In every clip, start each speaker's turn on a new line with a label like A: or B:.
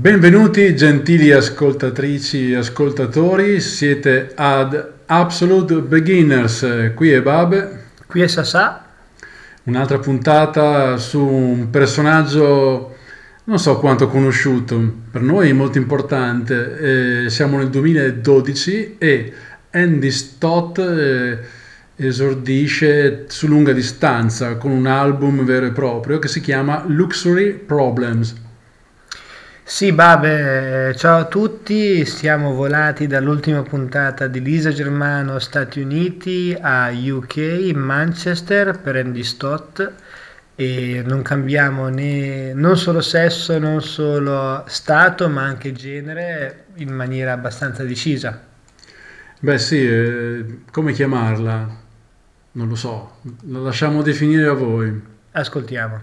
A: Benvenuti gentili ascoltatrici e ascoltatori, siete ad Absolute Beginners, qui è Babe,
B: Qui è Sasà.
A: un'altra puntata su un personaggio non so quanto conosciuto, per noi è molto importante. Siamo nel 2012 e Andy Stott esordisce su lunga distanza con un album vero e proprio che si chiama Luxury Problems.
B: Sì, Babe, ciao a tutti. Siamo volati dall'ultima puntata di Lisa Germano Stati Uniti a UK, Manchester per Andy Stott, e non cambiamo non solo sesso, non solo stato, ma anche genere in maniera abbastanza decisa.
A: Beh sì, come chiamarla? Non lo so, la lasciamo definire a voi.
B: Ascoltiamo.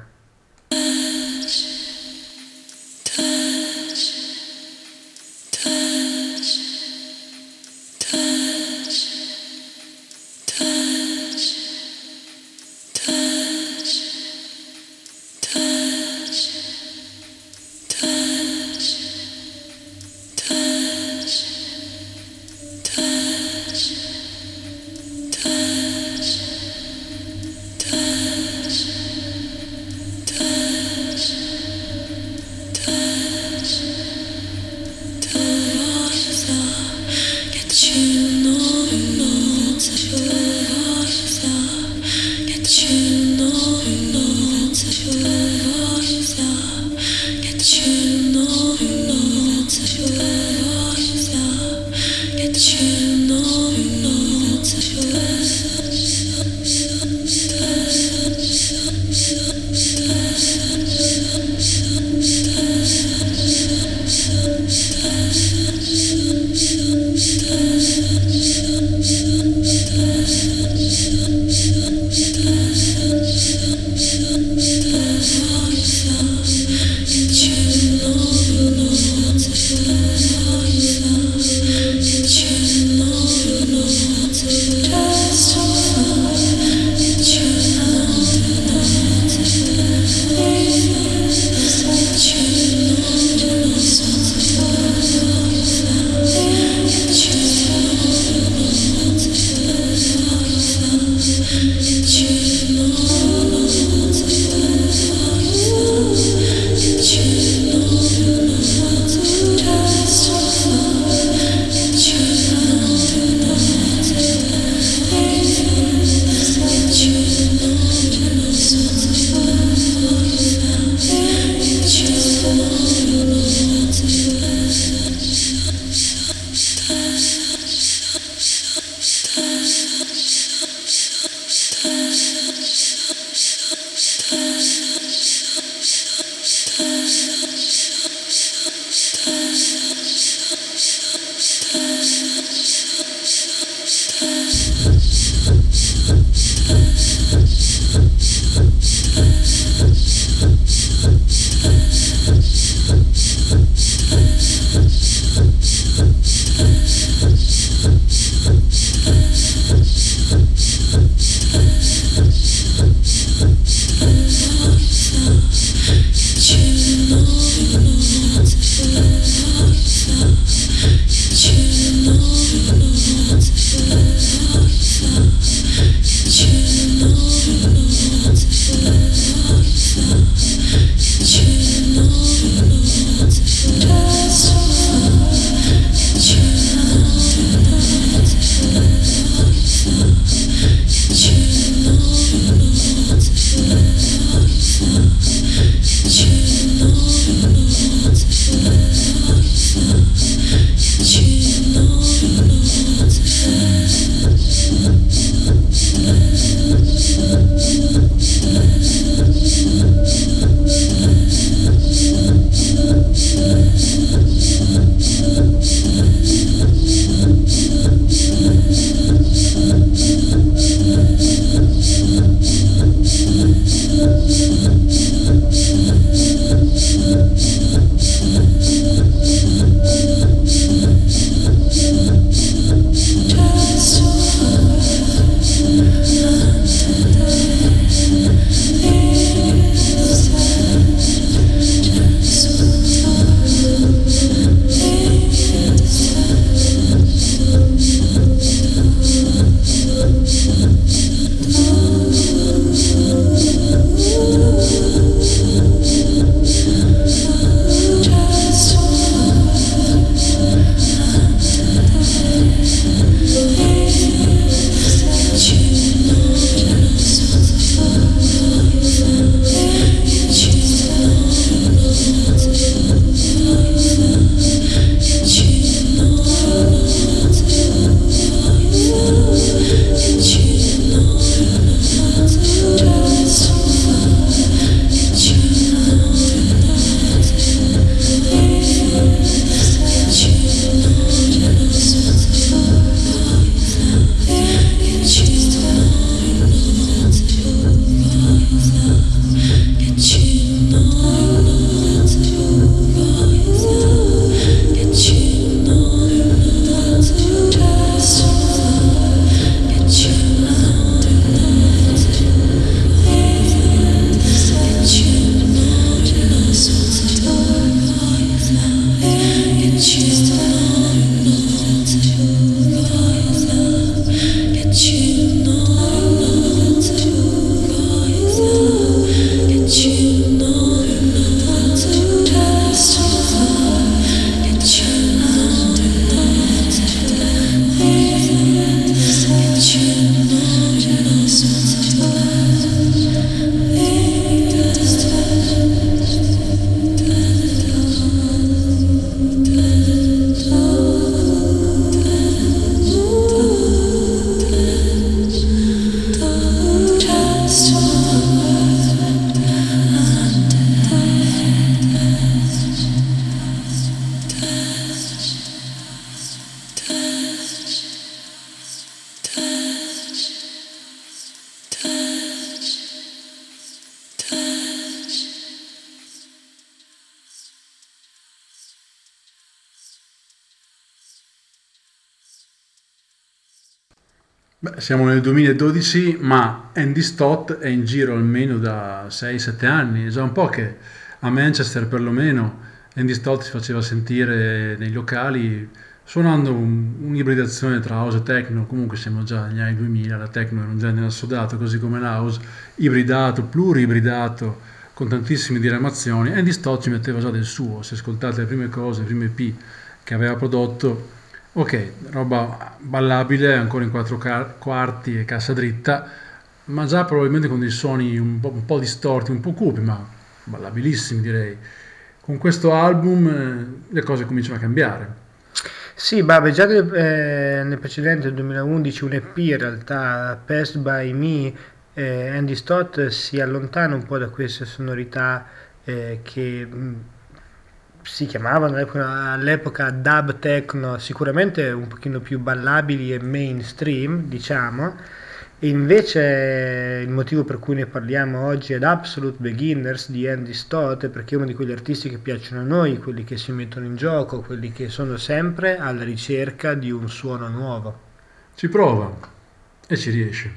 A: Beh, siamo nel 2012, ma Andy Stott è in giro almeno da 6-7 anni. È già un po' che a Manchester, perlomeno, Andy Stott si faceva sentire nei locali suonando un'ibridazione tra house e techno. Comunque siamo già negli anni 2000, la techno era un genere assodato, così come l'house, ibridato, pluribridato, con tantissime diramazioni. Andy Stott ci metteva già del suo. Se ascoltate le prime cose, le prime EP che aveva prodotto, ok, roba ballabile, ancora in quattro quarti e cassa dritta, ma già probabilmente con dei suoni un po' distorti, un po' cupi, ma ballabilissimi direi. Con questo album le cose cominciano a cambiare.
B: Sì, Babe, già nel precedente, nel 2011, un EP in realtà, Passed by Me, Andy Stott si allontana un po' da queste sonorità che si chiamavano all'epoca dub techno, sicuramente un pochino più ballabili e mainstream, diciamo. E invece il motivo per cui ne parliamo oggi è Absolute Beginners di Andy Stott, perché è uno di quegli artisti che piacciono a noi, quelli che si mettono in gioco, quelli che sono sempre alla ricerca di un suono nuovo.
A: Ci prova e ci riesce.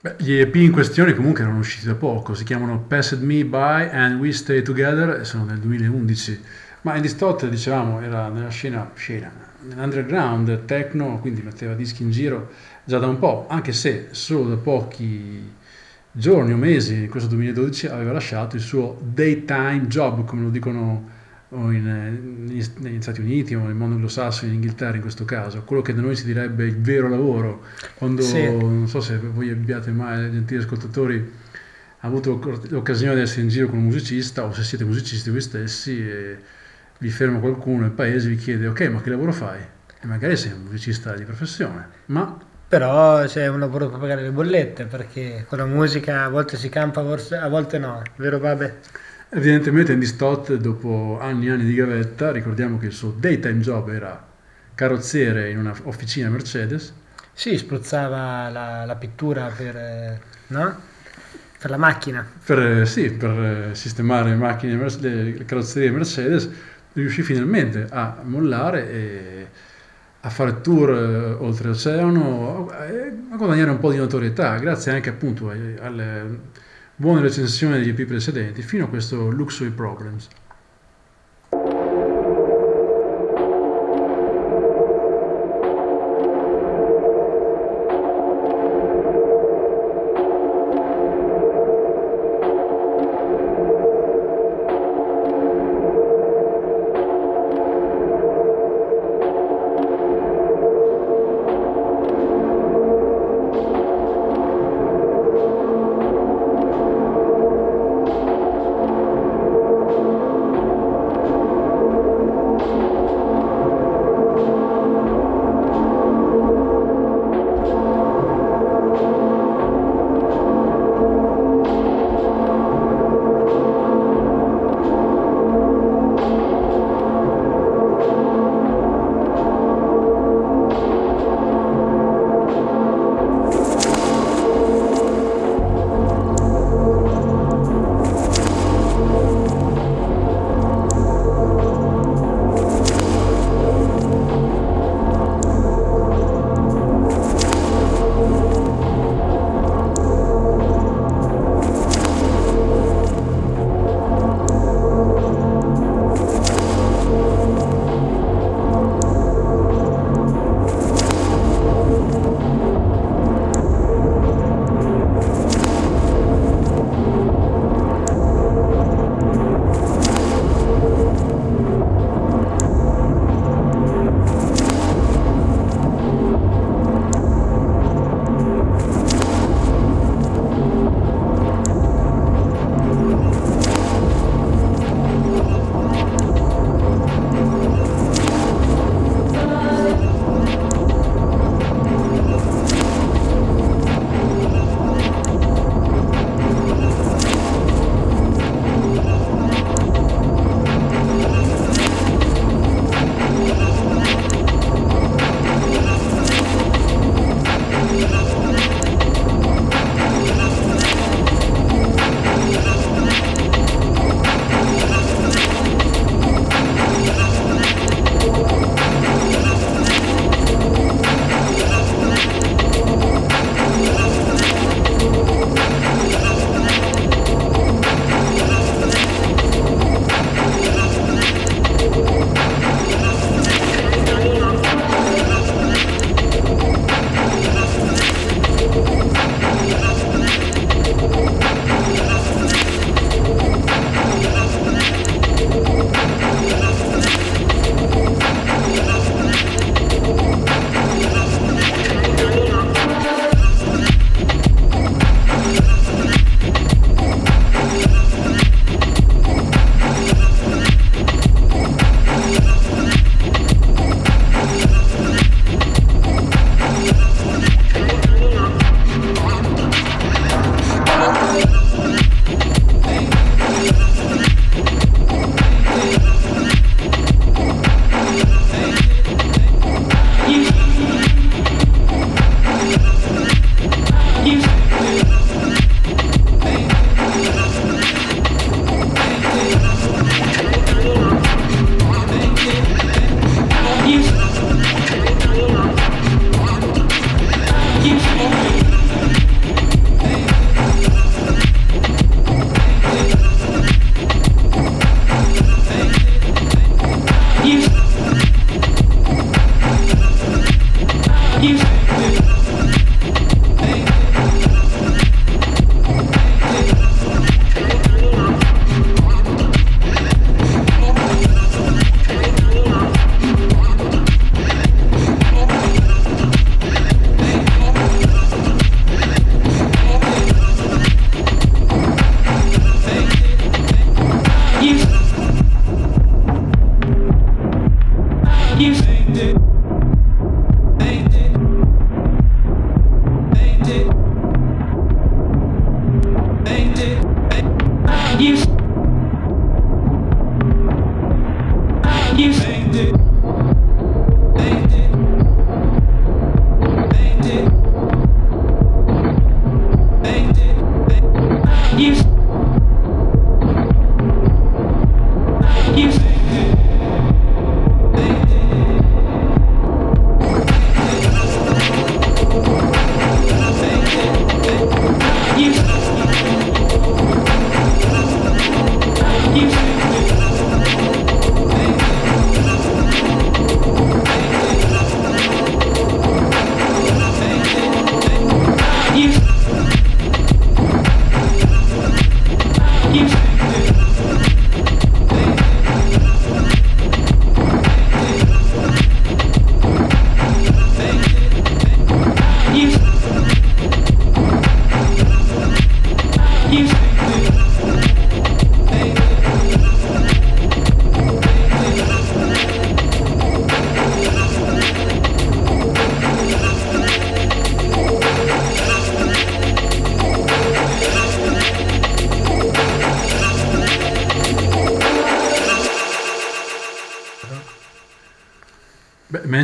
A: Beh, gli EP in questione comunque erano usciti da poco, si chiamano Passed Me By and We Stay Together e sono del 2011. Ma Andy Stott, dicevamo, era nella scena, nell'underground techno, quindi metteva dischi in giro già da un po', anche se solo da pochi giorni o mesi, in questo 2012, aveva lasciato il suo daytime job, come lo dicono negli Stati Uniti o nel mondo anglosassone, in Inghilterra in questo caso, quello che da noi si direbbe il vero lavoro, quando
B: Sì,
A: non so se voi abbiate mai, gentili ascoltatori, avuto l'occasione di essere in giro con un musicista o se siete musicisti voi stessi e vi ferma qualcuno nel paese e vi chiede ok ma che lavoro fai? E magari sei un musicista di professione, ma
B: però c'è un lavoro per pagare le bollette, perché con la musica a volte si campa, a volte no, vero Babe?
A: evidentemente Andy Stott dopo anni e anni di gavetta, ricordiamo che il suo daytime job era carrozziere in una officina Mercedes,
B: Sì, spruzzava la pittura per, no? Per la macchina.
A: sì, per sistemare le macchine, le carrozzerie Mercedes, riuscì finalmente a mollare e a fare tour oltreoceano, a guadagnare un po' di notorietà, grazie anche appunto alle buone recensioni degli EP precedenti, fino a questo Luxury Problems.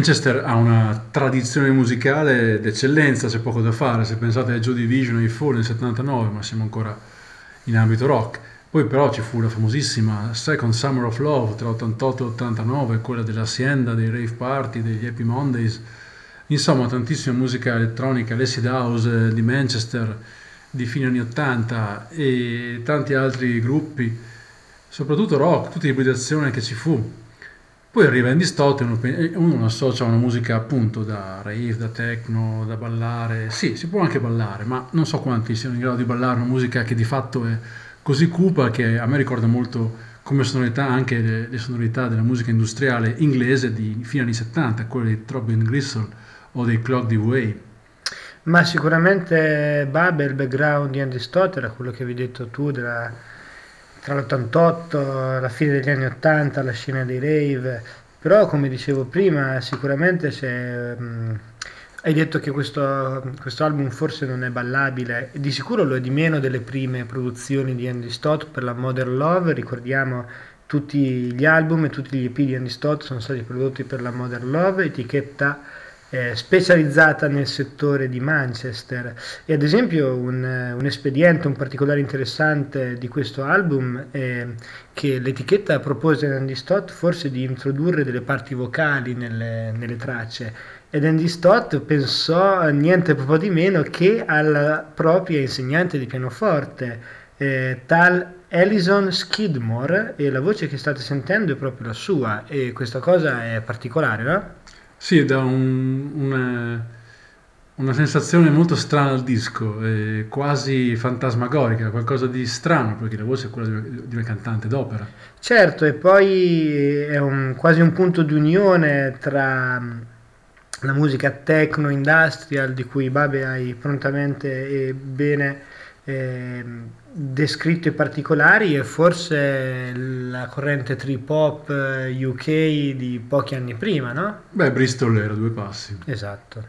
A: Manchester ha una tradizione musicale d'eccellenza, c'è poco da fare. Se pensate a Joy Division e i Fall nel 79, ma siamo ancora in ambito rock. Poi però ci fu la famosissima Second Summer of Love tra 88 e 89, quella dell'Hacienda, dei rave party, degli Happy Mondays. Insomma, tantissima musica elettronica, l'acid house di Manchester di fine anni 80 e tanti altri gruppi, soprattutto rock, tutta l'ibridazione che ci fu. Poi arriva Andy Stott e uno lo associa a una musica appunto da rave, da techno, da ballare. Sì, si può anche ballare, ma non so quanti siano in grado di ballare una musica che di fatto è così cupa che a me ricorda molto come sonorità anche le sonorità della musica industriale inglese di fine anni 70, quelle di Throbbing Gristle o dei Clock DVA.
B: Ma sicuramente Babel, il background di Andy Stott era quello che avevi detto tu tra l'88, la fine degli anni 80, la scena dei rave, però come dicevo prima sicuramente hai detto che questo album forse non è ballabile, e di sicuro lo è di meno delle prime produzioni di Andy Stott per la Modern Love, ricordiamo tutti gli album e tutti gli EP di Andy Stott sono stati prodotti per la Modern Love, etichetta specializzata nel settore di Manchester. E ad esempio un espediente, un particolare interessante di questo album è che l'etichetta propose a Andy Stott forse di introdurre delle parti vocali nelle tracce, ed Andy Stott pensò niente proprio di meno che alla propria insegnante di pianoforte, tal Alison Skidmore, e la voce che state sentendo è proprio la sua, e questa cosa è particolare, no?
A: Sì, dà una sensazione molto strana al disco, quasi fantasmagorica, qualcosa di strano, perché la voce è quella di una cantante d'opera.
B: Certo, e poi è quasi un punto di unione tra la musica techno industrial di cui Babe hai prontamente e bene descritto i particolari, e forse la corrente trip hop UK di pochi anni prima, no?
A: Beh, Bristol era due passi.
B: Esatto.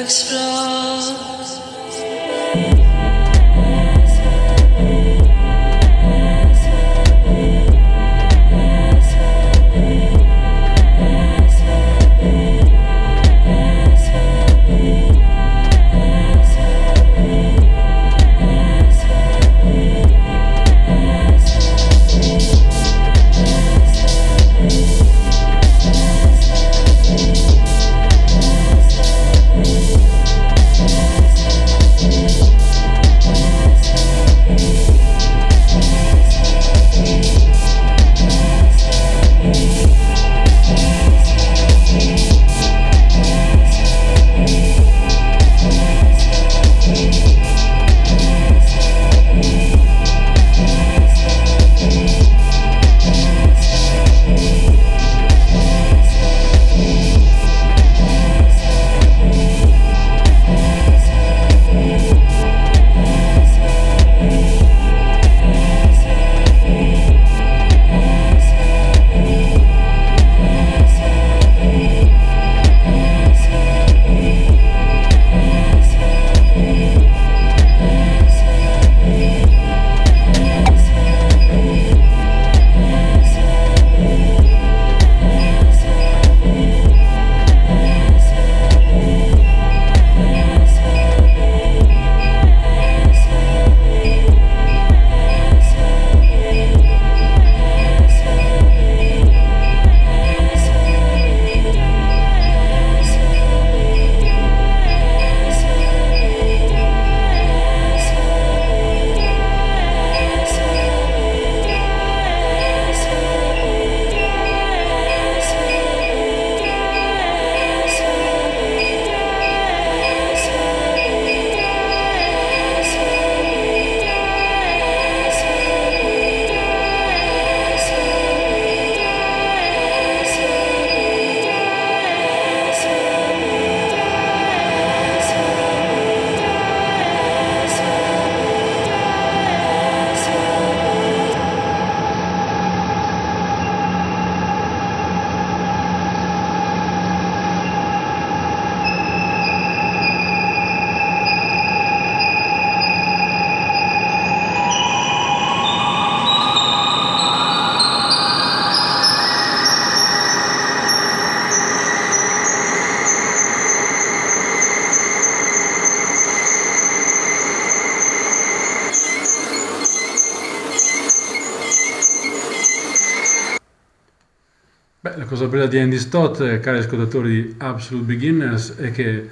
A: Beh, la cosa bella di Andy Stott, cari ascoltatori di Absolute Beginners, è che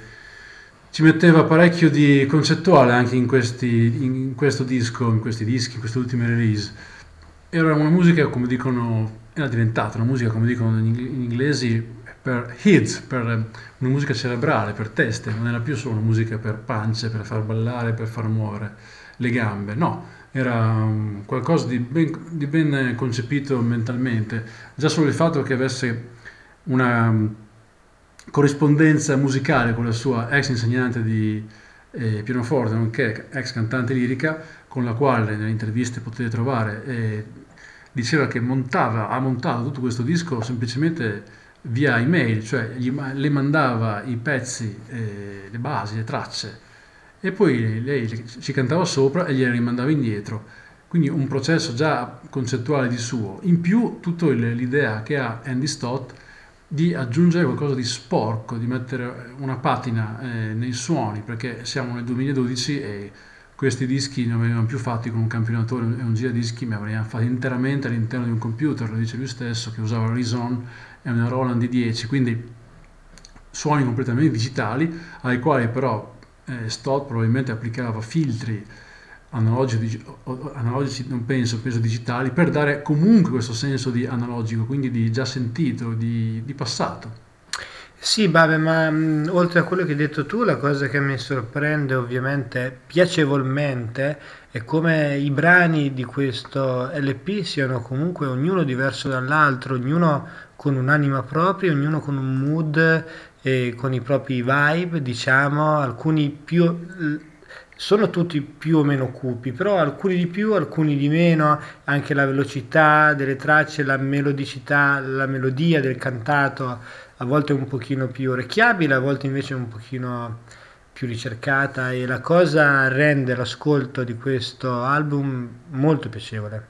A: ci metteva parecchio di concettuale anche in questo disco, in questi dischi, in queste ultime release. Era una musica, come dicono, era diventata una musica, come dicono in inglesi, per hits, per una musica cerebrale, per teste, non era più solo una musica per pance, per far ballare, per far muovere le gambe, no, era qualcosa di ben concepito mentalmente. Già solo il fatto che avesse una corrispondenza musicale con la sua ex insegnante di pianoforte, nonché ex cantante lirica, con la quale nelle interviste potete trovare, diceva che ha montato tutto questo disco semplicemente via email, cioè le mandava i pezzi, le basi, le tracce, e poi lei ci cantava sopra e gliele rimandava indietro. Quindi un processo già concettuale di suo. In più, tutta l'idea che ha Andy Stott di aggiungere qualcosa di sporco, di mettere una patina nei suoni, perché siamo nel 2012 e questi dischi non venivano più fatti con un campionatore e un giradischi, ma venivano fatti interamente all'interno di un computer, lo dice lui stesso, che usava Reason e una Roland D10, quindi suoni completamente digitali, ai quali però Stott probabilmente applicava filtri analogici, non penso digitali, per dare comunque questo senso di analogico, quindi di già sentito, di passato.
B: Sì, vabbè, ma oltre a quello che hai detto tu, la cosa che mi sorprende ovviamente piacevolmente è come i brani di questo LP siano comunque ognuno diverso dall'altro, ognuno con un'anima propria, ognuno con un mood e con i propri vibe, diciamo, alcuni più sono tutti più o meno cupi, però alcuni di più, alcuni di meno, anche la velocità delle tracce, la melodicità, la melodia del cantato a volte è un pochino più orecchiabile, a volte invece un pochino più ricercata e la cosa rende l'ascolto di questo album molto piacevole.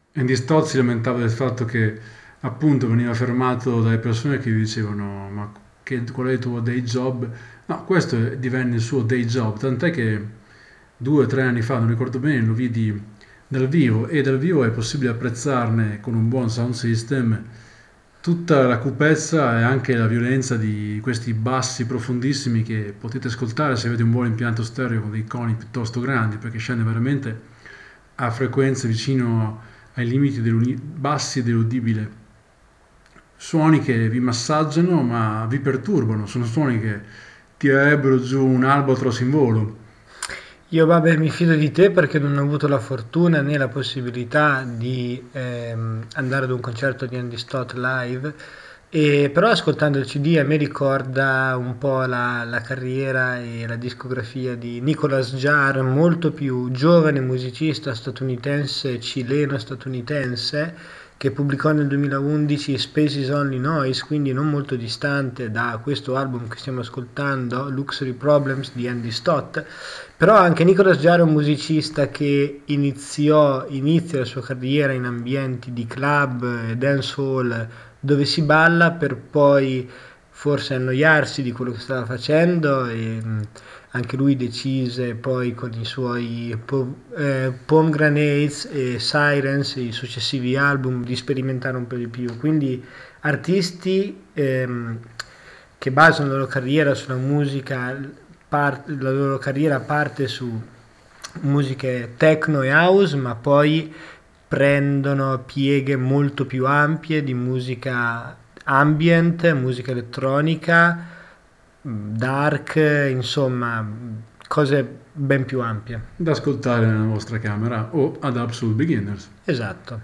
A: Andy Stott si lamentava del fatto che appunto veniva fermato dalle persone che gli dicevano ma qual è il tuo day job? No, questo divenne il suo day job, tant'è che 2 o 3 anni fa, non ricordo bene, lo vidi dal vivo e dal vivo è possibile apprezzarne con un buon sound system tutta la cupezza e anche la violenza di questi bassi profondissimi che potete ascoltare se avete un buon impianto stereo con dei coni piuttosto grandi, perché scende veramente a frequenze vicino ai limiti bassi dell'udibile. Suoni che vi massaggiano ma vi perturbano, sono suoni che tirerebbero giù un albatros in volo.
B: Io vabbè mi fido di te perché non ho avuto la fortuna né la possibilità di andare ad un concerto di Andy Stott live, però ascoltando il CD a me ricorda un po' la carriera e la discografia di Nicolas Jaar, molto più giovane musicista statunitense, cileno-statunitense, che pubblicò nel 2011 Space is Only Noise, quindi non molto distante da questo album che stiamo ascoltando, Luxury Problems di Andy Stott. Però anche Nicolas Jaar è un musicista che inizia la sua carriera in ambienti di club e dancehall dove si balla per poi forse annoiarsi di quello che stava facendo e anche lui decise poi con i suoi Pomegranates e Sirens, i successivi album, di sperimentare un po' di più. Quindi artisti che basano la loro carriera sulla musica, la loro carriera parte su musiche techno e house, ma poi prendono pieghe molto più ampie di musica ambient, musica elettronica, dark, insomma, cose ben più ampie.
A: Da ascoltare nella vostra camera o ad Absolute Beginners.
B: Esatto.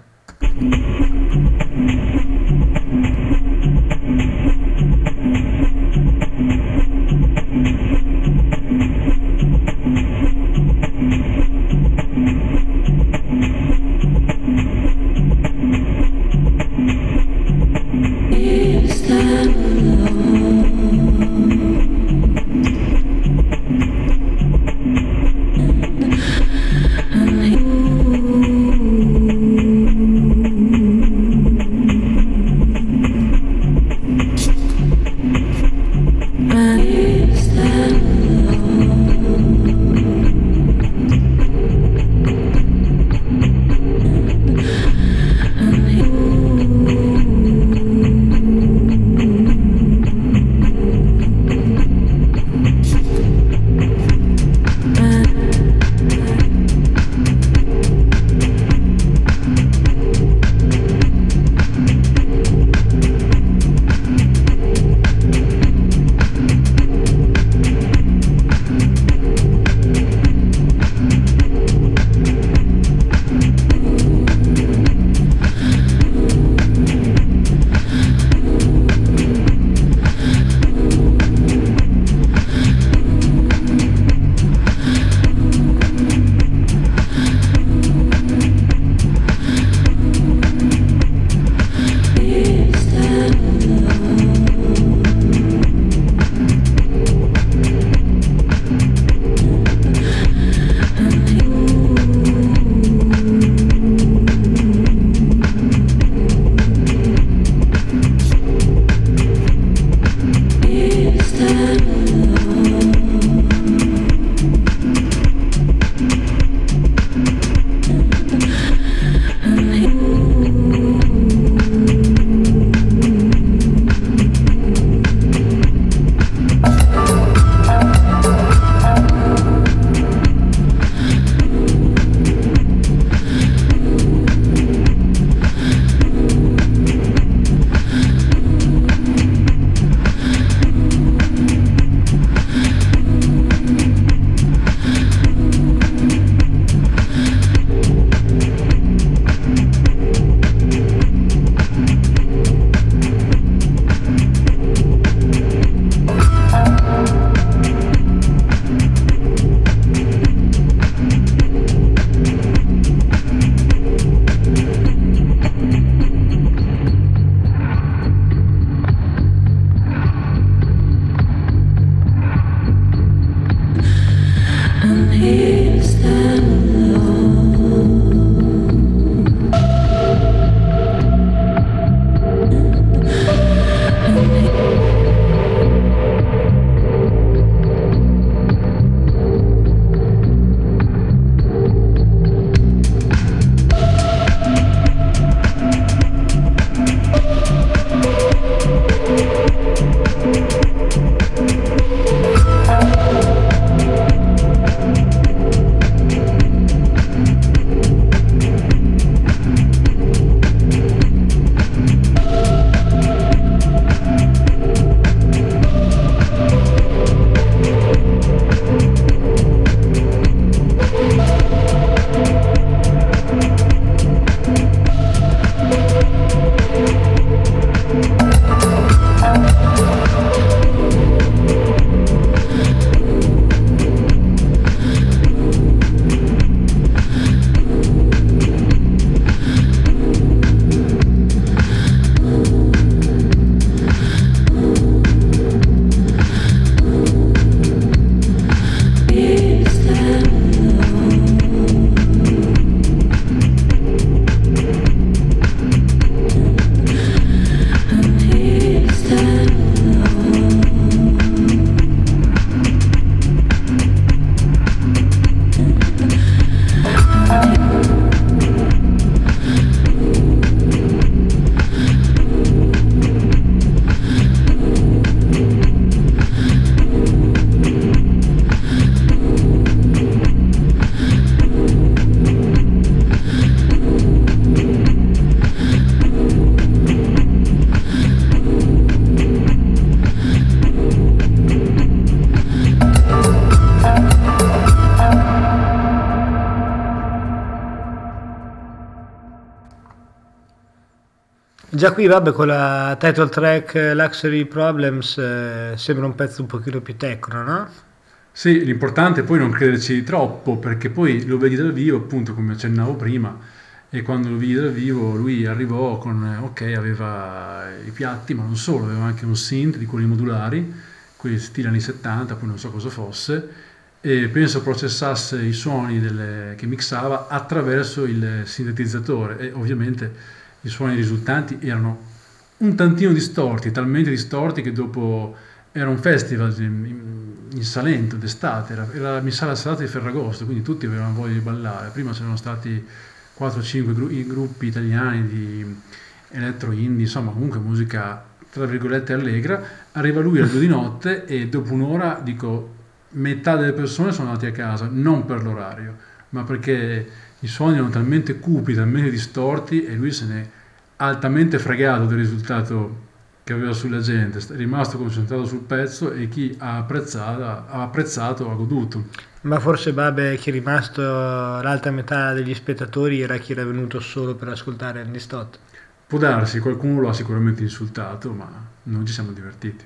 B: Già qui, vabbè, con la title track Luxury Problems sembra un pezzo un pochino più techno, no?
A: Sì, l'importante è poi non crederci troppo, perché poi lo vedi dal vivo, appunto, come accennavo prima, e quando lo vidi dal vivo lui arrivò con, ok, aveva i piatti, ma non solo, aveva anche un synth di quelli modulari, quelli stile anni 70, poi non so cosa fosse, e penso processasse i suoni che mixava attraverso il sintetizzatore, e ovviamente i suoni risultanti erano un tantino distorti, talmente distorti che dopo era un festival in Salento d'estate, mi sa la serata di Ferragosto, quindi tutti avevano voglia di ballare. Prima c'erano stati 4-5 gruppi italiani di electro indie, insomma comunque musica tra virgolette allegra. Arriva lui alle 2 di notte e dopo un'ora, dico, metà delle persone sono andate a casa, non per l'orario, ma perché i suoni erano talmente cupi, talmente distorti e lui se ne è altamente fregato del risultato che aveva sulla gente, è rimasto concentrato sul pezzo e chi ha apprezzato, ha goduto.
B: Ma forse Babe che è rimasto l'altra metà degli spettatori era chi era venuto solo per ascoltare Andy Stott.
A: Può darsi, qualcuno lo ha sicuramente insultato, ma noi ci siamo divertiti.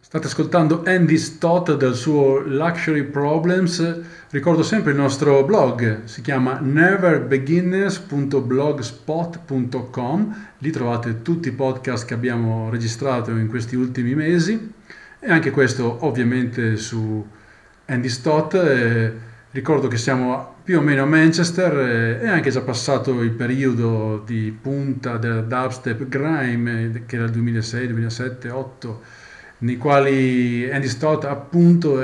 A: State ascoltando Andy Stott dal suo Luxury Problems. Ricordo sempre il nostro blog, si chiama neverbeginners.blogspot.com. Lì trovate tutti i podcast che abbiamo registrato in questi ultimi mesi e anche questo ovviamente su Andy Stott. Ricordo che siamo più o meno a Manchester, è anche già passato il periodo di punta della dubstep grime che era il 2006, 2007, 2008, nei quali Andy Stott appunto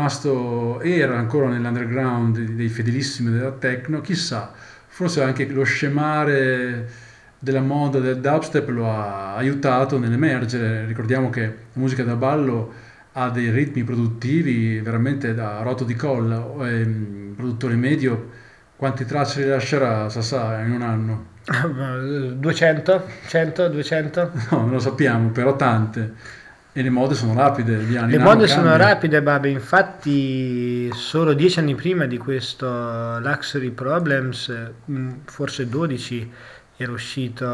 A: era ancora nell'underground dei fedelissimi della techno. Chissà, forse anche lo scemare della moda del dubstep lo ha aiutato nell'emergere. Ricordiamo che la musica da ballo ha dei ritmi produttivi veramente da rotto di colla. Un produttore medio quante tracce rilascerà, sa in un anno?
B: 200? 100? 200?
A: No, non lo sappiamo, però tante. E le mode sono rapide, di anno
B: Le
A: in anno
B: mode sono
A: cambiano.
B: rapide, Babe, infatti solo 10 anni prima di questo Luxury Problems, forse 12, era uscito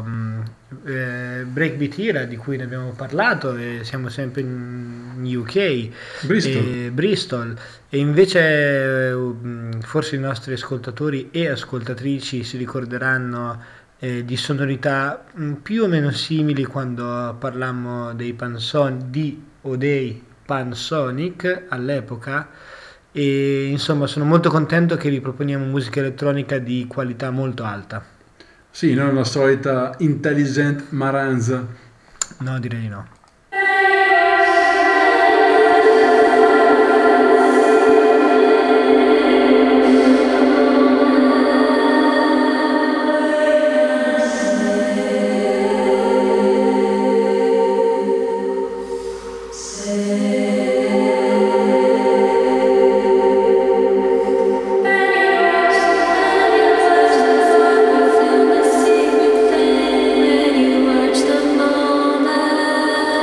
B: Breakbeat Era, di cui ne abbiamo parlato, e siamo sempre in UK,
A: Bristol.
B: Bristol, e invece forse i nostri ascoltatori e ascoltatrici si ricorderanno di sonorità più o meno simili quando parlammo dei dei Pansonic all'epoca, e insomma sono molto contento che riproponiamo musica elettronica di qualità molto alta.
A: Sì, non la solita intelligent maranza.
B: No, direi di no.
C: When you watch the moment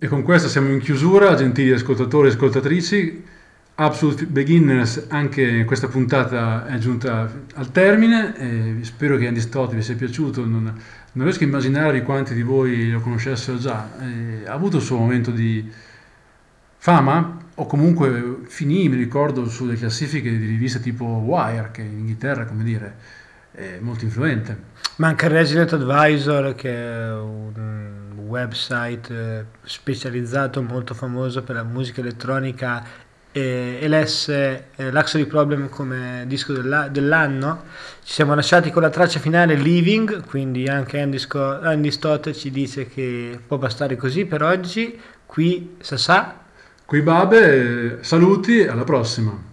A: E con questo siamo in chiusura, gentili ascoltatori e ascoltatrici. Absolute Beginners, anche questa puntata è giunta al termine. E spero che Andy Stott vi sia piaciuto. Non riesco a immaginare quanti di voi lo conoscessero già. Ha avuto il suo momento di fama, o comunque finì, mi ricordo, sulle classifiche di riviste tipo Wire, che in Inghilterra, come dire, è molto influente.
B: Ma anche Resident Advisor, che è un website specializzato molto famoso per la musica elettronica, e elesse l'Axley Problem come disco dell'anno. Ci siamo lasciati con la traccia finale Living, quindi anche Andy Stott ci dice che può bastare così per oggi. Qui Sasà.
A: Qui Babe, saluti, alla prossima.